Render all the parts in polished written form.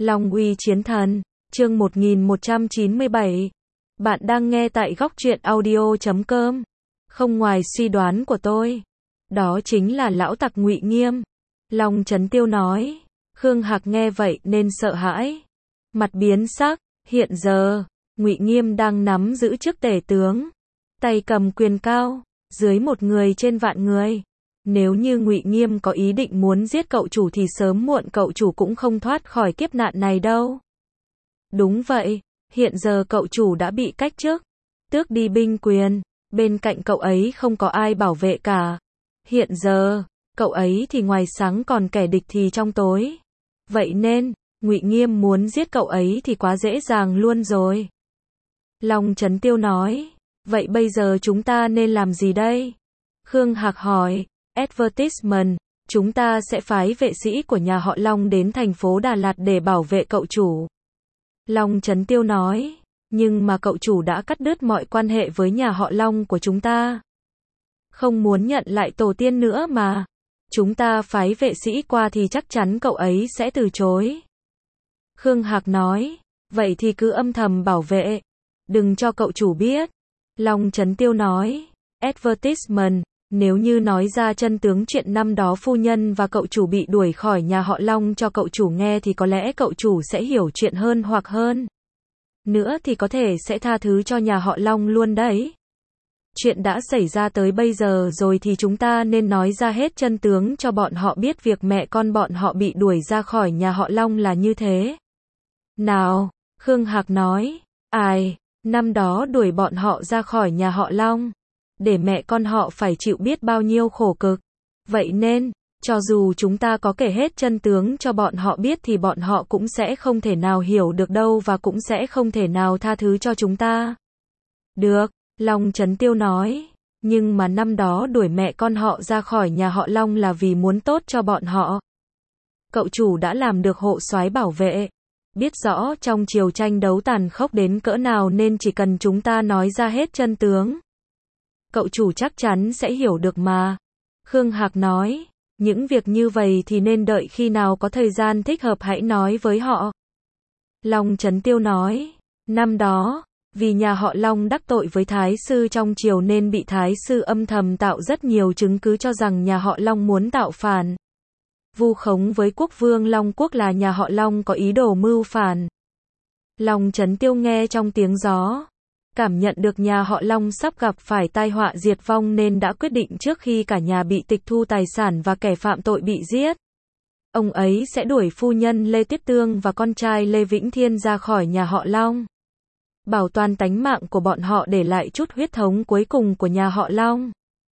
Long uy chiến thần, chương 1197. Bạn đang nghe tại góc truyện audio.com. Không ngoài suy đoán của tôi, đó chính là lão tặc Ngụy Nghiêm. Long Chấn Tiêu nói. Khương Hạc nghe vậy nên sợ hãi, mặt biến sắc. Hiện giờ, Ngụy Nghiêm đang nắm giữ chức tể tướng, tay cầm quyền cao, dưới một người trên vạn người. Nếu như Ngụy Nghiêm có ý định muốn giết cậu chủ thì sớm muộn cậu chủ cũng không thoát khỏi kiếp nạn này đâu. Đúng vậy, hiện giờ cậu chủ đã bị cách chức, tước đi binh quyền, bên cạnh cậu ấy không có ai bảo vệ cả. Hiện giờ, cậu ấy thì ngoài sáng còn kẻ địch thì trong tối. Vậy nên, Ngụy Nghiêm muốn giết cậu ấy thì quá dễ dàng luôn rồi. Long Chấn Tiêu nói. Vậy bây giờ chúng ta nên làm gì đây? Khương Hạc hỏi. Advertisement, chúng ta sẽ phái vệ sĩ của nhà họ Long đến thành phố Đà Lạt để bảo vệ cậu chủ. Long Chấn Tiêu nói. Nhưng mà cậu chủ đã cắt đứt mọi quan hệ với nhà họ Long của chúng ta. Không muốn nhận lại tổ tiên nữa mà. Chúng ta phái vệ sĩ qua thì chắc chắn cậu ấy sẽ từ chối. Khương Hạc nói. Vậy thì cứ âm thầm bảo vệ, đừng cho cậu chủ biết. Long Chấn Tiêu nói. Advertisement, nếu như nói ra chân tướng chuyện năm đó phu nhân và cậu chủ bị đuổi khỏi nhà họ Long cho cậu chủ nghe thì có lẽ cậu chủ sẽ hiểu chuyện hơn hoặc hơn nữa thì có thể sẽ tha thứ cho nhà họ Long luôn đấy. Chuyện đã xảy ra tới bây giờ rồi thì chúng ta nên nói ra hết chân tướng cho bọn họ biết việc mẹ con bọn họ bị đuổi ra khỏi nhà họ Long là như thế nào. Khương Hạc nói. Ai, năm đó đuổi bọn họ ra khỏi nhà họ Long, để mẹ con họ phải chịu biết bao nhiêu khổ cực. Vậy nên, cho dù chúng ta có kể hết chân tướng cho bọn họ biết thì bọn họ cũng sẽ không thể nào hiểu được đâu và cũng sẽ không thể nào tha thứ cho chúng ta. Được, Long Chấn Tiêu nói. Nhưng mà năm đó đuổi mẹ con họ ra khỏi nhà họ Long là vì muốn tốt cho bọn họ. Cậu chủ đã làm được hộ soái bảo vệ, biết rõ trong triều tranh đấu tàn khốc đến cỡ nào nên chỉ cần chúng ta nói ra hết chân tướng, cậu chủ chắc chắn sẽ hiểu được mà. Khương Hạc nói. Những việc như vậy thì nên đợi khi nào có thời gian thích hợp hãy nói với họ. Long Chấn Tiêu nói. Năm đó, vì nhà họ Long đắc tội với Thái sư trong triều nên bị Thái sư âm thầm tạo rất nhiều chứng cứ cho rằng nhà họ Long muốn tạo phản, vu khống với quốc vương Long Quốc là nhà họ Long có ý đồ mưu phản. Long Chấn Tiêu nghe trong tiếng gió, cảm nhận được nhà họ Long sắp gặp phải tai họa diệt vong nên đã quyết định trước khi cả nhà bị tịch thu tài sản và kẻ phạm tội bị giết, ông ấy sẽ đuổi phu nhân Lê Tiết Tương và con trai Lê Vĩnh Thiên ra khỏi nhà họ Long, bảo toàn tánh mạng của bọn họ để lại chút huyết thống cuối cùng của nhà họ Long.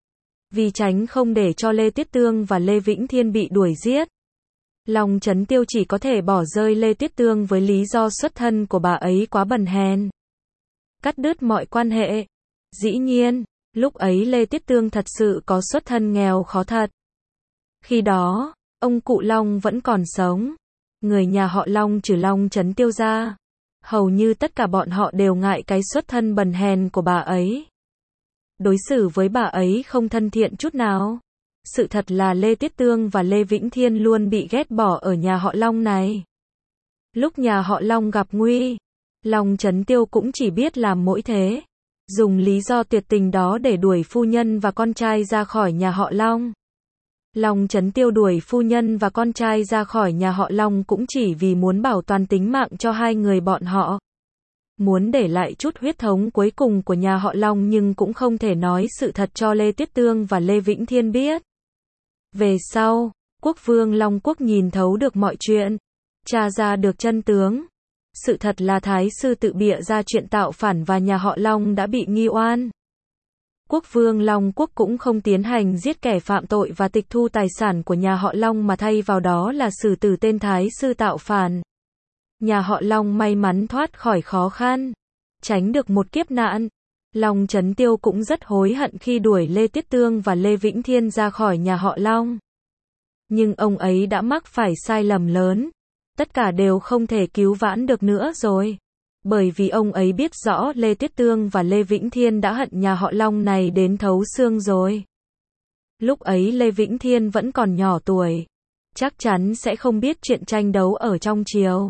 Vì tránh không để cho Lê Tiết Tương và Lê Vĩnh Thiên bị đuổi giết, Long Chấn Tiêu chỉ có thể bỏ rơi Lê Tiết Tương với lý do xuất thân của bà ấy quá bần hèn, cắt đứt mọi quan hệ. Dĩ nhiên, lúc ấy Lê Tiết Tương thật sự có xuất thân nghèo khó thật. Khi đó, ông cụ Long vẫn còn sống. Người nhà họ Long trừ Long Chấn Tiêu ra, hầu như tất cả bọn họ đều ngại cái xuất thân bần hèn của bà ấy, đối xử với bà ấy không thân thiện chút nào. Sự thật là Lê Tiết Tương và Lê Vĩnh Thiên luôn bị ghét bỏ ở nhà họ Long này. Lúc nhà họ Long gặp nguy, Long Chấn Tiêu cũng chỉ biết làm mỗi thế, dùng lý do tuyệt tình đó để đuổi phu nhân và con trai ra khỏi nhà họ Long. Long Chấn Tiêu đuổi phu nhân và con trai ra khỏi nhà họ Long cũng chỉ vì muốn bảo toàn tính mạng cho hai người bọn họ, muốn để lại chút huyết thống cuối cùng của nhà họ Long nhưng cũng không thể nói sự thật cho Lê Tiết Tương và Lê Vĩnh Thiên biết. Về sau, quốc vương Long Quốc nhìn thấu được mọi chuyện, tra ra được chân tướng. Sự thật là Thái sư tự bịa ra chuyện tạo phản và nhà họ Long đã bị nghi oan. Quốc vương Long Quốc cũng không tiến hành giết kẻ phạm tội và tịch thu tài sản của nhà họ Long mà thay vào đó là xử tử tên Thái sư tạo phản. Nhà họ Long may mắn thoát khỏi khó khăn, tránh được một kiếp nạn. Long Chấn Tiêu cũng rất hối hận khi đuổi Lê Tiết Tương và Lê Vĩnh Thiên ra khỏi nhà họ Long. Nhưng ông ấy đã mắc phải sai lầm lớn. Tất cả đều không thể cứu vãn được nữa rồi. Bởi vì ông ấy biết rõ Lê Tiết Tương và Lê Vĩnh Thiên đã hận nhà họ Long này đến thấu xương rồi. Lúc ấy Lê Vĩnh Thiên vẫn còn nhỏ tuổi, chắc chắn sẽ không biết chuyện tranh đấu ở trong triều.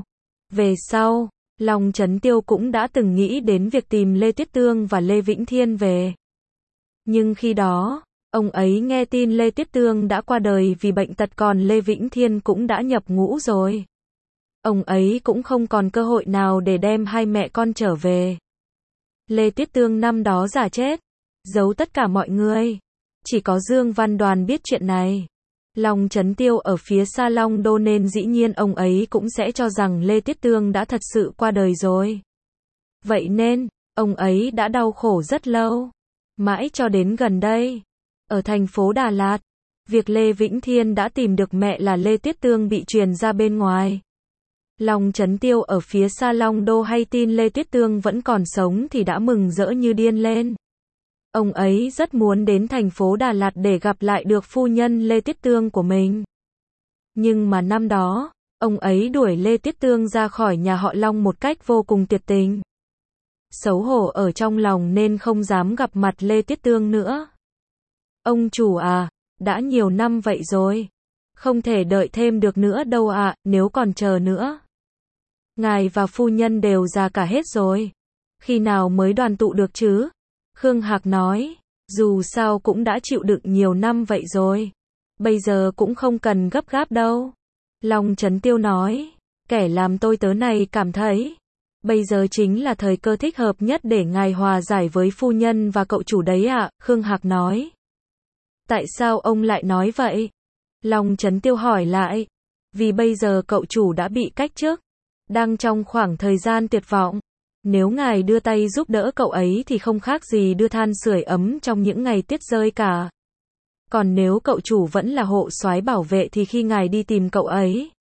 Về sau, Long Chấn Tiêu cũng đã từng nghĩ đến việc tìm Lê Tuyết Tương và Lê Vĩnh Thiên về. Nhưng khi đó, ông ấy nghe tin Lê Tuyết Tương đã qua đời vì bệnh tật, còn Lê Vĩnh Thiên cũng đã nhập ngũ rồi. Ông ấy cũng không còn cơ hội nào để đem hai mẹ con trở về. Lê Tuyết Tương năm đó giả chết, giấu tất cả mọi người. Chỉ có Dương Văn Đoàn biết chuyện này. Long Chấn Tiêu ở phía xa Long Đô nên dĩ nhiên ông ấy cũng sẽ cho rằng Lê Tuyết Tương đã thật sự qua đời rồi. Vậy nên, ông ấy đã đau khổ rất lâu. Mãi cho đến gần đây, ở thành phố Đà Lạt, việc Lê Vĩnh Thiên đã tìm được mẹ là Lê Tuyết Tương bị truyền ra bên ngoài. Long Chấn Tiêu ở phía xa Long Đô hay tin Lê Tuyết Tương vẫn còn sống thì đã mừng rỡ như điên lên. Ông ấy rất muốn đến thành phố Đà Lạt để gặp lại được phu nhân Lê Tuyết Tương của mình. Nhưng mà năm đó, ông ấy đuổi Lê Tuyết Tương ra khỏi nhà họ Long một cách vô cùng tuyệt tình. Xấu hổ ở trong lòng nên không dám gặp mặt Lê Tuyết Tương nữa. Ông chủ à, đã nhiều năm vậy rồi. Không thể đợi thêm được nữa đâu ạ, nếu còn chờ nữa. Ngài và phu nhân đều già cả hết rồi. Khi nào mới đoàn tụ được chứ? Khương Hạc nói, dù sao cũng đã chịu đựng nhiều năm vậy rồi. Bây giờ cũng không cần gấp gáp đâu. Long Chấn Tiêu nói, kẻ làm tôi tớ này cảm thấy, bây giờ chính là thời cơ thích hợp nhất để ngài hòa giải với phu nhân và cậu chủ đấy ạ, Khương Hạc nói. Tại sao ông lại nói vậy? Long Chấn Tiêu hỏi lại. Vì bây giờ cậu chủ đã bị cách chức, đang trong khoảng thời gian tuyệt vọng. Nếu ngài đưa tay giúp đỡ cậu ấy thì không khác gì đưa than sưởi ấm trong những ngày tuyết rơi cả. Còn nếu cậu chủ vẫn là hộ soái bảo vệ thì khi ngài đi tìm cậu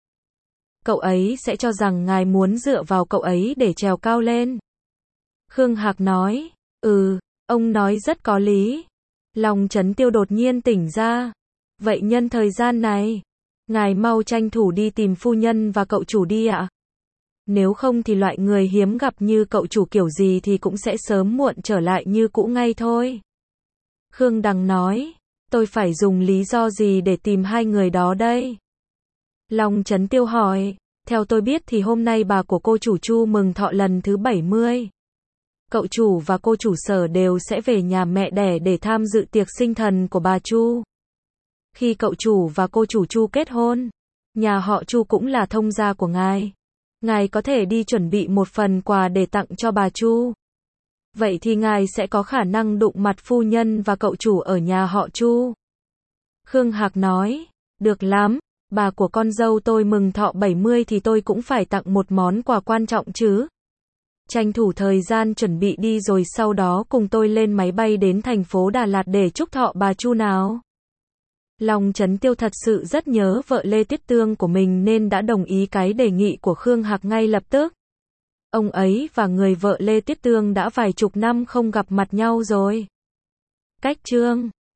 ấy sẽ cho rằng ngài muốn dựa vào cậu ấy để trèo cao lên. Khương Hạc nói, ông nói rất có lý. Long Chấn Tiêu đột nhiên tỉnh ra. Vậy nhân thời gian này, ngài mau tranh thủ đi tìm phu nhân và cậu chủ đi ạ. Nếu không thì loại người hiếm gặp như cậu chủ kiểu gì thì cũng sẽ sớm muộn trở lại như cũ ngay thôi. Khương Đằng nói, tôi phải dùng lý do gì để tìm hai người đó đây? Long Chấn Tiêu hỏi, theo tôi biết thì hôm nay bà của cô chủ Chu mừng thọ lần thứ 70. Cậu chủ và cô chủ Sở đều sẽ về nhà mẹ đẻ để tham dự tiệc sinh thần của bà Chu. Khi cậu chủ và cô chủ Chu kết hôn, nhà họ Chu cũng là thông gia của ngài. Ngài có thể đi chuẩn bị một phần quà để tặng cho bà Chu. Vậy thì ngài sẽ có khả năng đụng mặt phu nhân và cậu chủ ở nhà họ Chu. Khương Hạc nói, được lắm, bà của con dâu tôi mừng thọ 70 thì tôi cũng phải tặng một món quà quan trọng chứ. Tranh thủ thời gian chuẩn bị đi rồi sau đó cùng tôi lên máy bay đến thành phố Đà Lạt để chúc thọ bà Chu nào. Long Chấn Tiêu thật sự rất nhớ vợ Lê Tuyết Tương của mình nên đã đồng ý cái đề nghị của Khương Hạc ngay lập tức. Ông ấy và người vợ Lê Tuyết Tương đã vài chục năm không gặp mặt nhau rồi. Cách chương